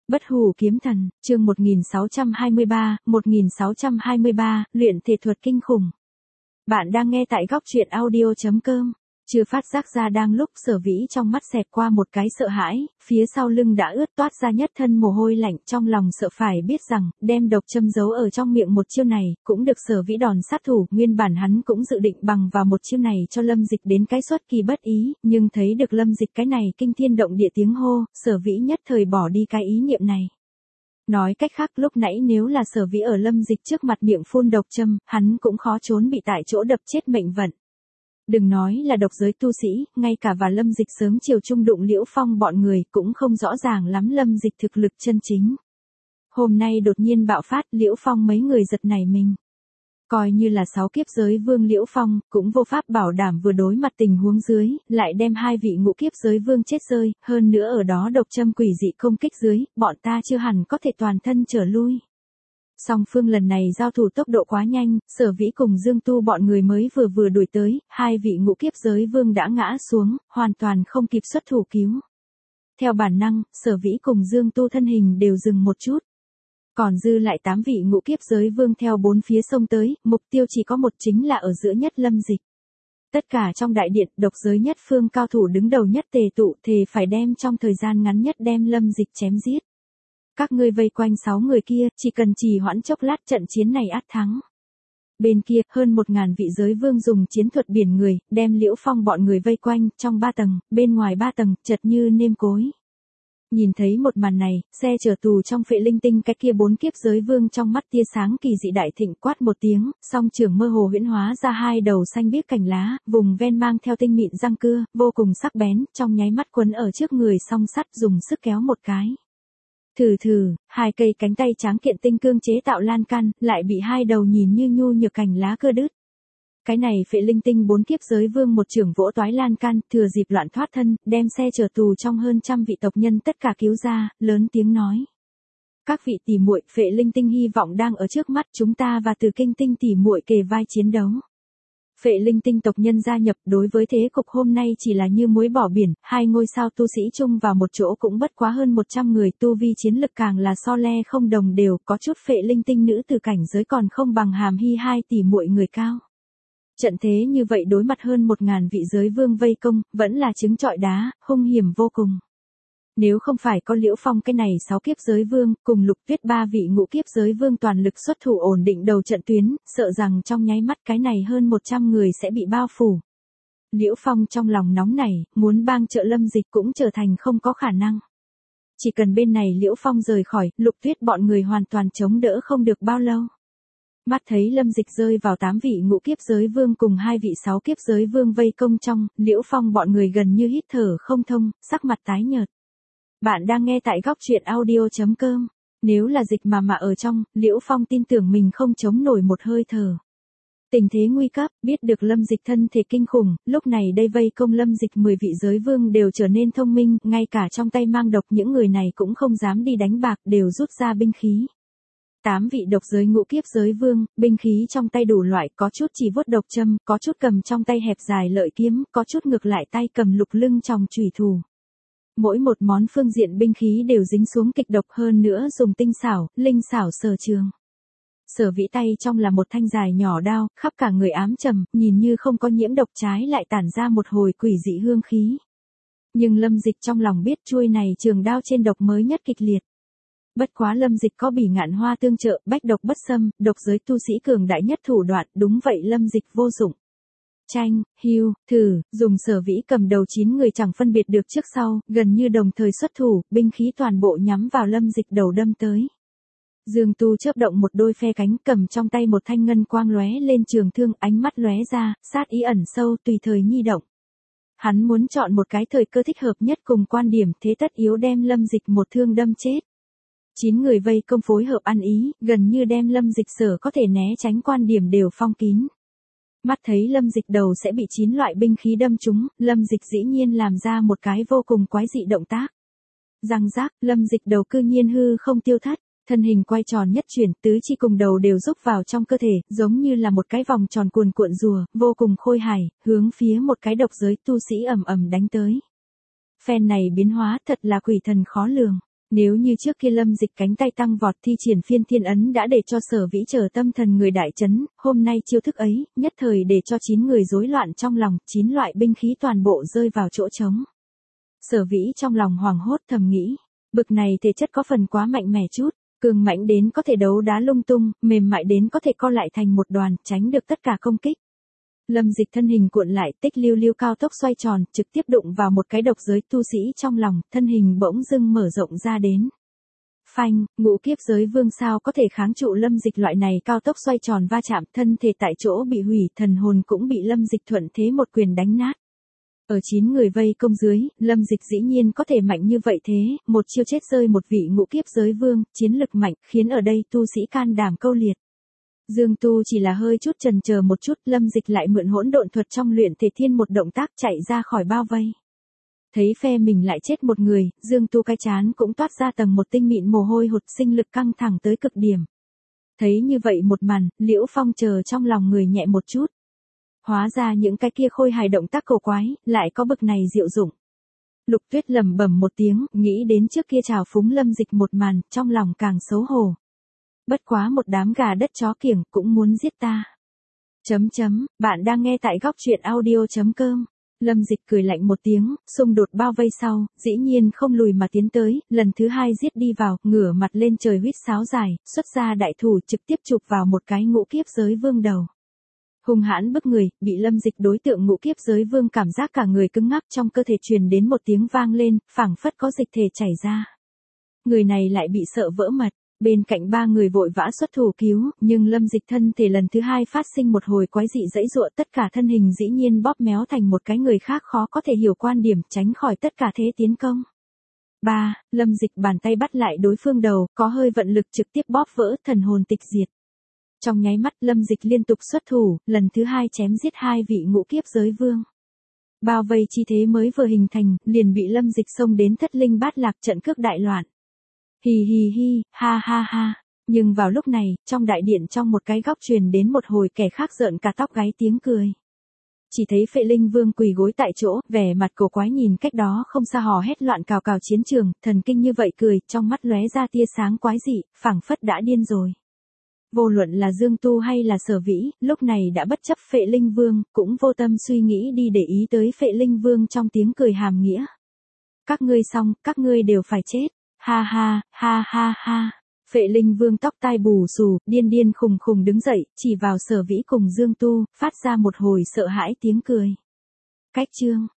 Bất hủ kiếm thần, chương 1623, luyện thể thuật kinh khủng. Bạn đang nghe tại góc truyện audio.com. Chưa phát giác ra đang lúc Sở Vĩ trong mắt xẹt qua một cái sợ hãi, phía sau lưng đã ướt toát ra nhất thân mồ hôi lạnh, trong lòng sợ phải biết rằng, đem độc châm giấu ở trong miệng một chiêu này, cũng được Sở Vĩ đòn sát thủ, nguyên bản hắn cũng dự định bằng vào một chiêu này cho Lâm Dịch đến cái xuất kỳ bất ý, nhưng thấy được Lâm Dịch cái này kinh thiên động địa tiếng hô, Sở Vĩ nhất thời bỏ đi cái ý niệm này. Nói cách khác lúc nãy nếu là Sở Vĩ ở Lâm Dịch trước mặt miệng phun độc châm, hắn cũng khó trốn bị tại chỗ đập chết mệnh vận. Đừng nói là độc giới tu sĩ, ngay cả và Lâm Dịch sớm chiều chung đụng Liễu Phong bọn người cũng không rõ ràng lắm Lâm Dịch thực lực chân chính. Hôm nay đột nhiên bạo phát, Liễu Phong mấy người giật nảy mình. Coi như là 6 kiếp giới vương Liễu Phong, cũng vô pháp bảo đảm vừa đối mặt tình huống dưới, lại đem 2 vị ngũ kiếp giới vương chết rơi, hơn nữa ở đó độc châm quỷ dị công kích dưới, bọn ta chưa hẳn có thể toàn thân trở lui. Song phương lần này giao thủ tốc độ quá nhanh, Sở Vĩ cùng Dương Tu bọn người mới vừa đuổi tới, 2 vị ngũ kiếp giới vương đã ngã xuống, hoàn toàn không kịp xuất thủ cứu. Theo bản năng, Sở Vĩ cùng Dương Tu thân hình đều dừng một chút. Còn dư lại 8 vị ngũ kiếp giới vương theo bốn phía sông tới, mục tiêu chỉ có một chính là ở giữa nhất Lâm Dịch. Tất cả trong đại điện, độc giới nhất phương cao thủ đứng đầu nhất tề tụ, thề phải đem trong thời gian ngắn nhất đem Lâm Dịch chém giết. Các ngươi vây quanh 6 người kia, chỉ cần trì hoãn chốc lát trận chiến này ắt thắng. Bên kia, hơn 1000 vị giới vương dùng chiến thuật biển người, đem Liễu Phong bọn người vây quanh, trong 3 tầng, bên ngoài 3 tầng, chật như nêm cối. Nhìn thấy một màn này, xe chở tù trong Phệ Linh Tinh cái kia 4 kiếp giới vương trong mắt tia sáng kỳ dị đại thịnh quát một tiếng, song trường mơ hồ huyễn hóa ra 2 đầu xanh biếc cành lá, vùng ven mang theo tinh mịn răng cưa, vô cùng sắc bén, trong nháy mắt quấn ở trước người song sắt dùng sức kéo một cái. Thử, 2 cây cánh tay tráng kiện tinh cương chế tạo lan can, lại bị 2 đầu nhìn như nhu nhược cành lá cưa đứt. Cái này Phệ Linh Tinh 4 kiếp giới vương một trưởng vỗ toái lan can, thừa dịp loạn thoát thân, đem xe chở tù trong hơn 100 vị tộc nhân tất cả cứu ra, lớn tiếng nói. Các vị tỷ muội, Phệ Linh Tinh hy vọng đang ở trước mắt chúng ta và Từ Kinh Tinh tỷ muội kề vai chiến đấu. Phệ Linh Tinh tộc nhân gia nhập đối với thế cục hôm nay chỉ là như muối bỏ biển, 2 ngôi sao tu sĩ chung vào một chỗ cũng bất quá hơn 100 người, tu vi chiến lực càng là so le không đồng đều, có chút Phệ Linh Tinh nữ từ cảnh giới còn không bằng Hàm Hy 2 tỷ muội người cao. Trận thế như vậy đối mặt hơn 1000 vị giới vương vây công, vẫn là trứng trọi đá, hung hiểm vô cùng. Nếu không phải có Liễu Phong cái này 6 kiếp giới vương, cùng Lục Tuyết 3 vị ngũ kiếp giới vương toàn lực xuất thủ ổn định đầu trận tuyến, sợ rằng trong nháy mắt cái này hơn 100 người sẽ bị bao phủ. Liễu Phong trong lòng nóng nảy, muốn bang trợ Lâm Dịch cũng trở thành không có khả năng. Chỉ cần bên này Liễu Phong rời khỏi, Lục Tuyết bọn người hoàn toàn chống đỡ không được bao lâu. Mắt thấy Lâm Dịch rơi vào 8 vị ngũ kiếp giới vương cùng 2 vị 6 kiếp giới vương vây công trong, Liễu Phong bọn người gần như hít thở không thông, sắc mặt tái nhợt. Bạn đang nghe tại góc truyện audio.com. Nếu là Dịch mà ở trong, Liễu Phong tin tưởng mình không chống nổi một hơi thở. Tình thế nguy cấp, biết được Lâm Dịch thân thể kinh khủng, lúc này đây vây công Lâm Dịch 10 vị giới vương đều trở nên thông minh, ngay cả trong tay mang độc những người này cũng không dám đi đánh bạc, đều rút ra binh khí. 8 vị độc giới ngũ kiếp giới vương, binh khí trong tay đủ loại, có chút chỉ vuốt độc châm, có chút cầm trong tay hẹp dài lợi kiếm, có chút ngược lại tay cầm lục lưng tròng chủy thủ. Mỗi một món phương diện binh khí đều dính xuống kịch độc, hơn nữa dùng tinh xảo, linh xảo sở trường. Sở Vĩ tay trong là một thanh dài nhỏ đao, khắp cả người ám trầm, nhìn như không có nhiễm độc, trái lại tản ra một hồi quỷ dị hương khí. Nhưng Lâm Dịch trong lòng biết chuôi này trường đao trên độc mới nhất kịch liệt. Bất quá Lâm Dịch có Bỉ Ngạn Hoa tương trợ, bách độc bất xâm, độc giới tu sĩ cường đại nhất thủ đoạn, đúng vậy Lâm Dịch vô dụng. Tranh, Hưu, Thử, dùng Sở Vĩ cầm đầu 9 người chẳng phân biệt được trước sau, gần như đồng thời xuất thủ, binh khí toàn bộ nhắm vào Lâm Dịch đầu đâm tới. Dương Tu chớp động một đôi phe cánh, cầm trong tay một thanh ngân quang lóe lên trường thương, ánh mắt lóe ra, sát ý ẩn sâu tùy thời nhi động. Hắn muốn chọn một cái thời cơ thích hợp nhất cùng quan điểm, thế tất yếu đem Lâm Dịch một thương đâm chết. 9 người vây công phối hợp ăn ý, gần như đem Lâm Dịch sở có thể né tránh quan điểm đều phong kín. Mắt thấy Lâm Dịch đầu sẽ bị 9 loại binh khí đâm trúng, Lâm Dịch dĩ nhiên làm ra một cái vô cùng quái dị động tác. Răng rác, Lâm Dịch đầu cư nhiên hư không tiêu thất, thân hình quay tròn nhất chuyển, tứ chi cùng đầu đều rúc vào trong cơ thể, giống như là một cái vòng tròn cuồn cuộn rùa, vô cùng khôi hài, hướng phía một cái độc giới tu sĩ ầm ầm đánh tới. Phen này biến hóa thật là quỷ thần khó lường. Nếu như trước kia Lâm Dịch cánh tay tăng vọt thi triển phiên thiên ấn đã để cho Sở Vĩ trở tâm thần người đại chấn, hôm nay chiêu thức ấy, nhất thời để cho 9 người rối loạn trong lòng, 9 loại binh khí toàn bộ rơi vào chỗ trống. Sở Vĩ trong lòng hoảng hốt thầm nghĩ, bực này thể chất có phần quá mạnh mẽ chút, cường mạnh đến có thể đấu đá lung tung, mềm mại đến có thể co lại thành một đoàn, tránh được tất cả công kích. Lâm Dịch thân hình cuộn lại, tích lưu lưu cao tốc xoay tròn, trực tiếp đụng vào một cái độc giới tu sĩ trong lòng, thân hình bỗng dưng mở rộng ra đến. Phanh, ngũ kiếp giới vương sao có thể kháng trụ Lâm Dịch loại này cao tốc xoay tròn va chạm, thân thể tại chỗ bị hủy, thần hồn cũng bị Lâm Dịch thuận thế một quyền đánh nát. Ở 9 người vây công dưới, Lâm Dịch dĩ nhiên có thể mạnh như vậy thế, một chiêu chết rơi một vị ngũ kiếp giới vương, chiến lực mạnh, khiến ở đây tu sĩ can đảm câu liệt. Dương Tu chỉ là hơi chút chần chờ một chút, Lâm Dịch lại mượn hỗn độn thuật trong luyện thể thiên một động tác chạy ra khỏi bao vây. Thấy phe mình lại chết một người, Dương Tu cái chán cũng toát ra tầng một tinh mịn mồ hôi hột, sinh lực căng thẳng tới cực điểm. Thấy như vậy một màn, Liễu Phong chờ trong lòng người nhẹ một chút. Hóa ra những cái kia khôi hài động tác cổ quái, lại có bực này diệu dụng. Lục Tuyết lẩm bẩm một tiếng, nghĩ đến trước kia trào phúng Lâm Dịch một màn, trong lòng càng xấu hổ. Bất quá một đám gà đất chó kiểng cũng muốn giết ta. Bạn đang nghe tại góc truyện audio.com. Lâm Dịch cười lạnh một tiếng, xung đột bao vây sau, dĩ nhiên không lùi mà tiến tới, lần thứ 2 giết đi vào, ngửa mặt lên trời huýt sáo dài, xuất ra đại thủ trực tiếp chụp vào một cái ngũ kiếp giới vương đầu. Hung hãn bức người, bị Lâm Dịch đối tượng ngũ kiếp giới vương cảm giác cả người cứng ngắc, trong cơ thể truyền đến một tiếng vang lên, phảng phất có dịch thể chảy ra. Người này lại bị sợ vỡ mật. Bên cạnh 3 người vội vã xuất thủ cứu, nhưng Lâm Dịch thân thể lần thứ 2 phát sinh một hồi quái dị dãy dụa, tất cả thân hình dĩ nhiên bóp méo thành một cái người khác khó có thể hiểu quan điểm, tránh khỏi tất cả thế tiến công. 3. Lâm Dịch bàn tay bắt lại đối phương đầu, có hơi vận lực trực tiếp bóp vỡ, thần hồn tịch diệt. Trong nháy mắt Lâm Dịch liên tục xuất thủ, lần thứ 2 chém giết 2 vị ngũ kiếp giới vương. Bao vây chi thế mới vừa hình thành, liền bị Lâm Dịch xông đến thất linh bát lạc, trận cước đại loạn. Hì hì hi, ha ha ha. Nhưng vào lúc này, trong đại điện trong một cái góc truyền đến một hồi kẻ khác rợn cả tóc gáy tiếng cười. Chỉ thấy Phệ Linh Vương quỳ gối tại chỗ, vẻ mặt cổ quái nhìn cách đó không xa hò hét loạn cào cào chiến trường, thần kinh như vậy cười, trong mắt lóe ra tia sáng quái dị, phảng phất đã điên rồi. Vô luận là Dương Tu hay là Sở Vĩ, lúc này đã bất chấp Phệ Linh Vương, cũng vô tâm suy nghĩ đi để ý tới Phệ Linh Vương trong tiếng cười hàm nghĩa. Các ngươi xong, các ngươi đều phải chết. Ha ha, ha ha ha. Phệ Linh Vương tóc tai bù xù, điên điên khùng khùng đứng dậy, chỉ vào Sở Vĩ cùng Dương Tu, phát ra một hồi sợ hãi tiếng cười. Cách chương.